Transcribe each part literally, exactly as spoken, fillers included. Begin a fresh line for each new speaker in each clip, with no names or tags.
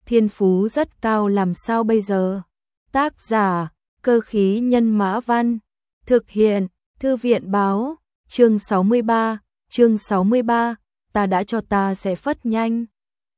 thiên phú rất cao làm sao bây giờ? Tác giả, Cơ khí nhân mã văn, thực hiện, Thư viện báo, chương sáu mươi ba, chương sáu mươi ba, ta đã cho ta sẽ phất nhanh.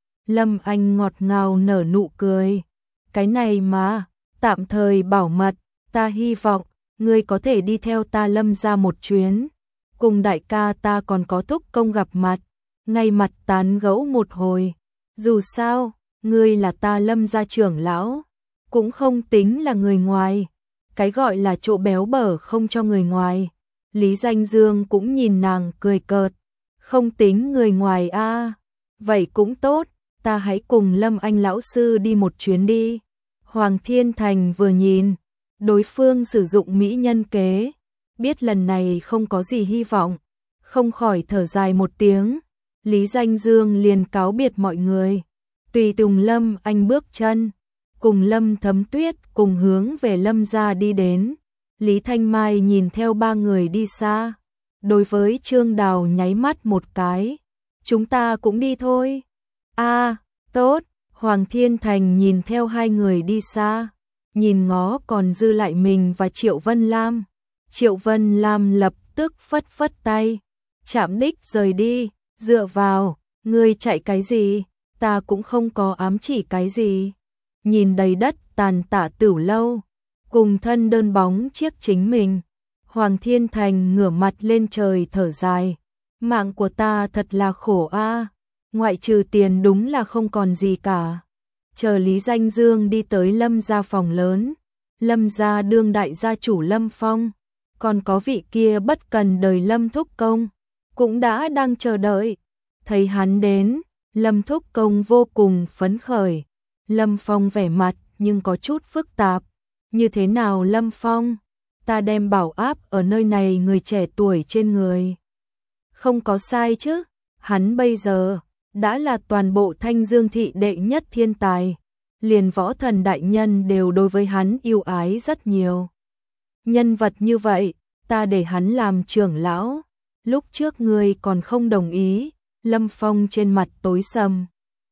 Lâm Anh ngọt ngào nở nụ cười, cái này mà, tạm thời bảo mật, ta hy vọng, ngươi có thể đi theo ta Lâm ra một chuyến, cùng đại ca ta còn có thúc công gặp mặt, ngay mặt tán gẫu một hồi, dù sao, ngươi là ta Lâm gia trưởng lão, cũng không tính là người ngoài, cái gọi là chỗ béo bở không cho người ngoài. Lý Danh Dương cũng nhìn nàng cười cợt, không tính người ngoài a, à. Vậy cũng tốt, ta hãy cùng Lâm Anh lão sư đi một chuyến đi. Hoàng Thiên Thành vừa nhìn, đối phương sử dụng mỹ nhân kế, biết lần này không có gì hy vọng, không khỏi thở dài một tiếng. Lý Danh Dương liền cáo biệt mọi người, tùy tùng Lâm Anh bước chân, cùng Lâm Thấm Tuyết cùng hướng về Lâm gia đi đến. Lý Thanh Mai nhìn theo ba người đi xa, đối với Trương Đào nháy mắt một cái, chúng ta cũng đi thôi. A, à, tốt. Hoàng Thiên Thành nhìn theo hai người đi xa, nhìn ngó còn dư lại mình và Triệu Vân Lam. Triệu Vân Lam lập tức phất phất tay, chạm đích rời đi, dựa vào, ngươi chạy cái gì, ta cũng không có ám chỉ cái gì. Nhìn đầy đất tàn tạ Tửu lâu, cùng thân đơn bóng chiếc chính mình, Hoàng Thiên Thành ngửa mặt lên trời thở dài, mạng của ta thật là khổ a, à. Ngoại trừ tiền đúng là không còn gì cả. Chờ Lý Danh Dương đi tới Lâm gia phòng lớn, Lâm gia đương đại gia chủ Lâm Phong, còn có vị kia bất cần đời Lâm Thúc Công, cũng đã đang chờ đợi. Thấy hắn đến, Lâm Thúc Công vô cùng phấn khởi. Lâm Phong vẻ mặt nhưng có chút phức tạp. Như thế nào Lâm Phong? Ta đem bảo áp ở nơi này người trẻ tuổi trên người. Không có sai chứ, hắn bây giờ đã là toàn bộ Thanh Dương thị đệ nhất thiên tài, liền võ thần đại nhân đều đối với hắn yêu ái rất nhiều. Nhân vật như vậy, ta để hắn làm trưởng lão, lúc trước ngươi còn không đồng ý. Lâm Phong trên mặt tối sầm.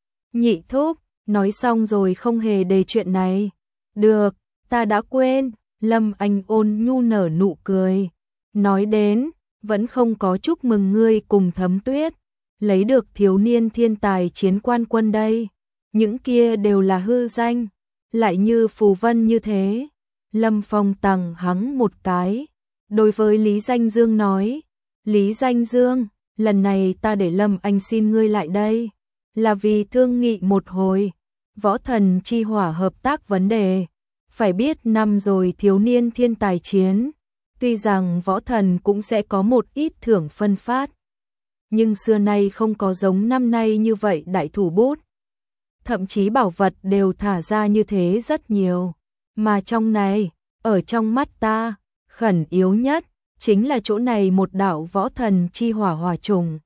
Nhị thúc, nói xong rồi không hề đề chuyện này. Được, ta đã quên. Lâm Anh ôn nhu nở nụ cười, nói đến, vẫn không có chúc mừng ngươi cùng Thấm Tuyết lấy được thiếu niên thiên tài chiến quan quân đây. Những kia đều là hư danh, lại như phù vân như thế. Lâm Phong tằng hắng một cái, đối với Lý Danh Dương nói, Lý Danh Dương, lần này ta để Lâm Anh xin ngươi lại đây, là vì thương nghị một hồi, võ thần chi hỏa hợp tác vấn đề. Phải biết năm rồi thiếu niên thiên tài chiến, tuy rằng võ thần cũng sẽ có một ít thưởng phân phát, nhưng xưa nay không có giống năm nay như vậy đại thủ bút. Thậm chí bảo vật đều thả ra như thế rất nhiều, mà trong này, ở trong mắt ta, khẩn yếu nhất, chính là chỗ này một đạo võ thần chi hỏa hỏa trùng.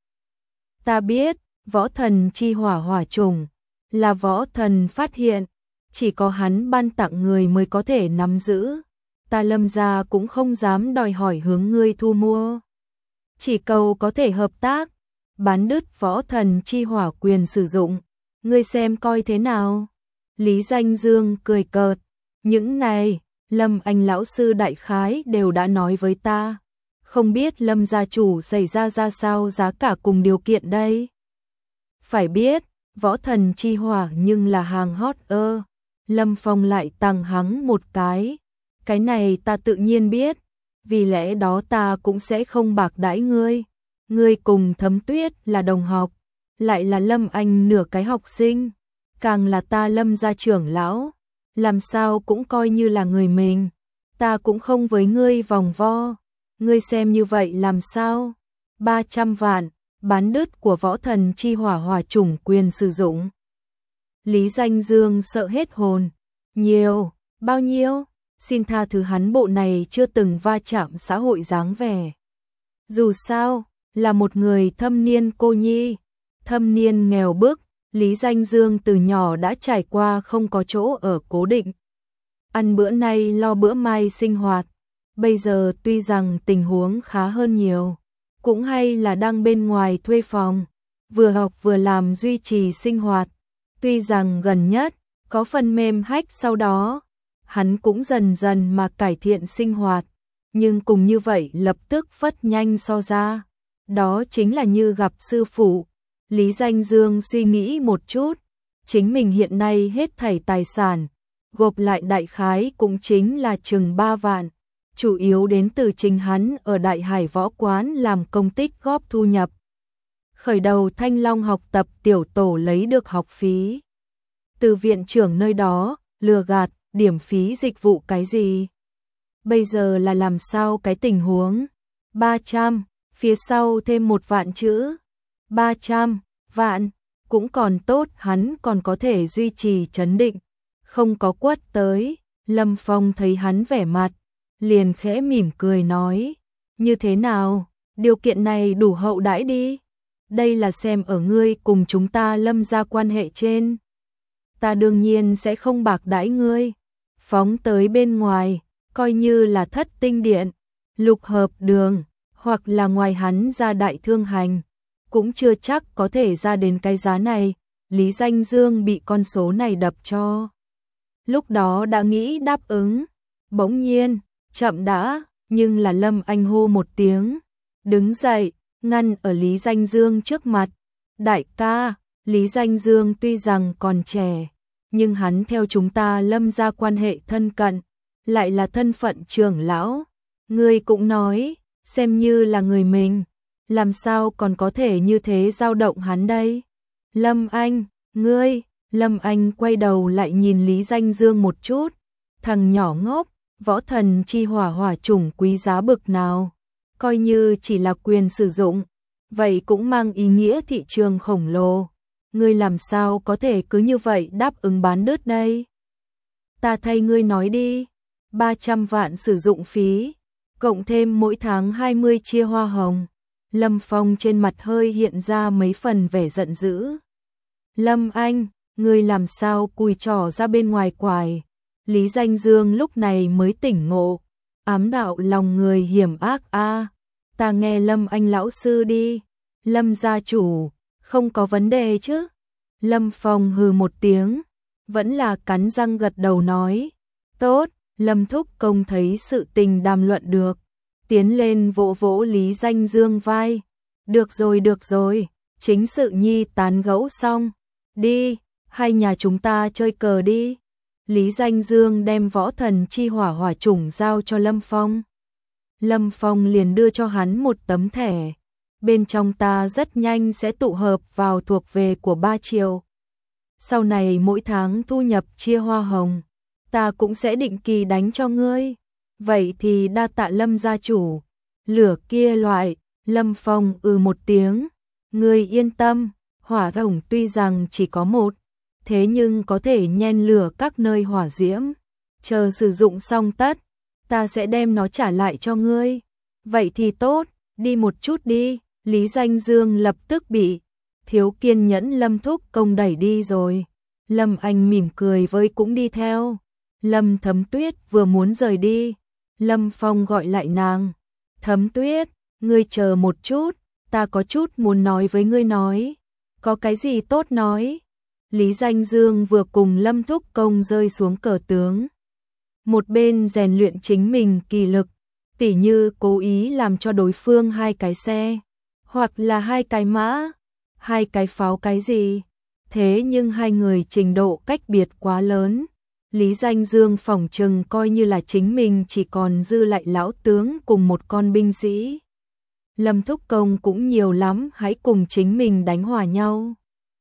Ta biết, võ thần chi hỏa hỏa trùng, là võ thần phát hiện, chỉ có hắn ban tặng người mới có thể nắm giữ. Ta Lâm gia cũng không dám đòi hỏi hướng ngươi thu mua. Chỉ cầu có thể hợp tác, bán đứt võ thần chi hỏa quyền sử dụng. Ngươi xem coi thế nào? Lý Danh Dương cười cợt. Những này, Lâm Anh lão sư đại khái đều đã nói với ta. Không biết Lâm gia chủ xảy ra ra sao giá cả cùng điều kiện đây? Phải biết, võ thần chi hỏa nhưng là hàng hot ơ. Lâm Phong lại tằng hắng một cái. Cái này ta tự nhiên biết, vì lẽ đó ta cũng sẽ không bạc đãi ngươi. Ngươi cùng Thấm Tuyết là đồng học, lại là Lâm Anh nửa cái học sinh, càng là ta Lâm gia trưởng lão, làm sao cũng coi như là người mình. Ta cũng không với ngươi vòng vo, ngươi xem như vậy làm sao? ba trăm vạn, bán đứt của võ thần chi hỏa hỏa chủng quyền sử dụng. Lý Danh Dương sợ hết hồn. Nhiều, bao nhiêu? Xin tha thứ hắn bộ này chưa từng va chạm xã hội dáng vẻ. Dù sao, là một người thâm niên cô nhi, thâm niên nghèo bức, Lý Danh Dương từ nhỏ đã trải qua không có chỗ ở cố định. Ăn bữa nay lo bữa mai sinh hoạt, bây giờ tuy rằng tình huống khá hơn nhiều, cũng hay là đang bên ngoài thuê phòng, vừa học vừa làm duy trì sinh hoạt. Tuy rằng gần nhất, Có phần mềm hách sau đó, hắn cũng dần dần mà cải thiện sinh hoạt, nhưng cùng như vậy lập tức phất nhanh so ra. Đó chính là như gặp sư phụ. Lý Danh Dương suy nghĩ một chút, chính mình hiện nay hết thảy tài sản, gộp lại đại khái cũng chính là chừng ba vạn, chủ yếu đến từ chính hắn ở Đại Hải Võ Quán làm công tích góp thu nhập. Khởi đầu Thanh Long học tập tiểu tổ lấy được học phí từ viện trưởng nơi đó, lừa gạt, điểm phí dịch vụ cái gì. Bây giờ là làm sao cái tình huống? ba trăm, phía sau thêm một vạn chữ. ba trăm vạn, cũng còn tốt, hắn còn có thể duy trì trấn định, không có quất tới. Lâm Phong thấy hắn vẻ mặt, liền khẽ mỉm cười nói, như thế nào, điều kiện này đủ hậu đãi đi. Đây là xem ở ngươi cùng chúng ta Lâm gia quan hệ trên. Ta đương nhiên sẽ không bạc đãi ngươi. Phóng tới bên ngoài, coi như là thất tinh điện, lục hợp đường, hoặc là ngoài hắn ra đại thương hành, cũng chưa chắc có thể ra đến cái giá này. Lý Danh Dương bị con số này đập cho. Lúc đó đã nghĩ đáp ứng, bỗng nhiên, chậm đã, nhưng là Lâm Anh hô một tiếng, đứng dậy, ngăn ở Lý Danh Dương trước mặt. Đại ca, Lý Danh Dương tuy rằng còn trẻ, nhưng hắn theo chúng ta Lâm gia quan hệ thân cận, lại là thân phận trưởng lão. Ngươi cũng nói, xem như là người mình, làm sao còn có thể như thế dao động hắn đây? Lâm Anh, ngươi, Lâm Anh quay đầu lại nhìn Lý Danh Dương một chút, thằng nhỏ ngốc, võ thần chi hỏa hỏa chủng quý giá bực nào, coi như chỉ là quyền sử dụng, vậy cũng mang ý nghĩa thị trường khổng lồ. Ngươi làm sao có thể cứ như vậy đáp ứng bán đứt đây? Ta thay ngươi nói đi, ba trăm vạn sử dụng phí, cộng thêm mỗi tháng hai mươi chia hoa hồng. Lâm Phong trên mặt hơi hiện ra mấy phần vẻ giận dữ. Lâm Anh, ngươi làm sao cùi trỏ ra bên ngoài quài? Lý Danh Dương lúc này mới tỉnh ngộ, ám đạo lòng người hiểm ác a. Ta nghe Lâm Anh lão sư đi. Lâm gia chủ, không có vấn đề chứ? Lâm Phong hừ một tiếng, vẫn là cắn răng gật đầu nói, tốt. Lâm Thúc Công thấy sự tình đàm luận được, tiến lên vỗ vỗ Lý Danh Dương vai. Được rồi được rồi, chính sự nhi tán gẫu xong, đi, hai nhà chúng ta chơi cờ đi. Lý Danh Dương đem võ thần chi hỏa hỏa chủng giao cho Lâm Phong. Lâm Phong liền đưa cho hắn một tấm thẻ, bên trong ta rất nhanh sẽ tụ hợp vào thuộc về của ba triệu. Sau này mỗi tháng thu nhập chia hoa hồng, ta cũng sẽ định kỳ đánh cho ngươi. Vậy thì đa tạ Lâm gia chủ. Lửa kia loại, Lâm Phong ừ một tiếng, ngươi yên tâm, hỏa hồng tuy rằng chỉ có một, thế nhưng có thể nhen lửa các nơi hỏa diễm. Chờ sử dụng xong tất, ta sẽ đem nó trả lại cho ngươi. Vậy thì tốt, đi một chút đi. Lý Danh Dương lập tức bị thiếu kiên nhẫn Lâm Thúc Công đẩy đi rồi. Lâm Anh mỉm cười với cũng đi theo. Lâm Thấm Tuyết vừa muốn rời đi, Lâm Phong gọi lại nàng. Thấm Tuyết, ngươi chờ một chút, ta có chút muốn nói với ngươi nói. Có cái gì tốt nói? Lý Danh Dương vừa cùng Lâm Thúc Công rơi xuống cờ tướng, một bên rèn luyện chính mình kỳ lực, tỉ như cố ý làm cho đối phương hai cái xe, hoặc là hai cái mã, hai cái pháo cái gì. Thế nhưng hai người trình độ cách biệt quá lớn. Lý Danh Dương phỏng chừng coi như là chính mình chỉ còn dư lại lão tướng cùng một con binh sĩ. Lâm Thúc Công cũng nhiều lắm, hãy cùng chính mình đánh hòa nhau.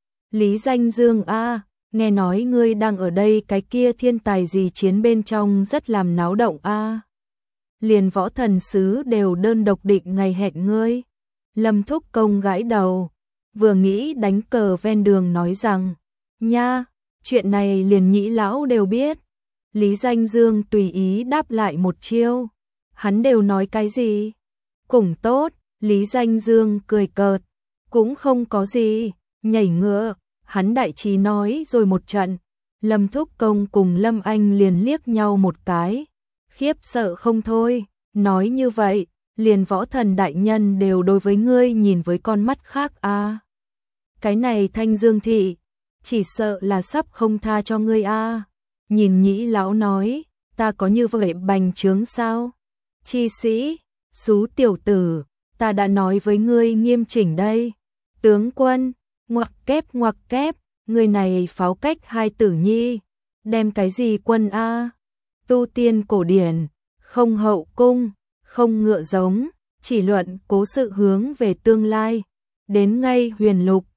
Lý Danh Dương a, nghe nói ngươi đang ở đây cái kia thiên tài gì chiến bên trong rất làm náo động a. Liền võ thần sứ đều đơn độc định ngày hẹn ngươi. Lâm Thúc Công gãi đầu, vừa nghĩ đánh cờ ven đường nói rằng, nha, chuyện này liền nhĩ lão đều biết. Lý Danh Dương tùy ý đáp lại một chiêu, hắn đều nói cái gì? Cũng tốt. Lý Danh Dương cười cợt, cũng không có gì, nhảy ngựa, hắn đại trí nói rồi một trận. Lâm Thúc Công cùng Lâm Anh liền liếc nhau một cái, khiếp sợ không thôi, nói như vậy, liền võ thần đại nhân đều đối với ngươi nhìn với con mắt khác a. À. Cái này Thanh Dương thị, chỉ sợ là sắp không tha cho ngươi a. Nhìn Nhĩ lão nói, ta có như vậy bành trướng sao? Chi sĩ, xú tiểu tử, ta đã nói với ngươi nghiêm chỉnh đây. Tướng quân, ngoặc kép ngoặc kép, người này pháo cách hai tử nhi, đem cái gì quân a? Tu tiên cổ điển, không hậu cung, không ngựa giống, chỉ luận cố sự hướng về tương lai, đến ngay huyền lục,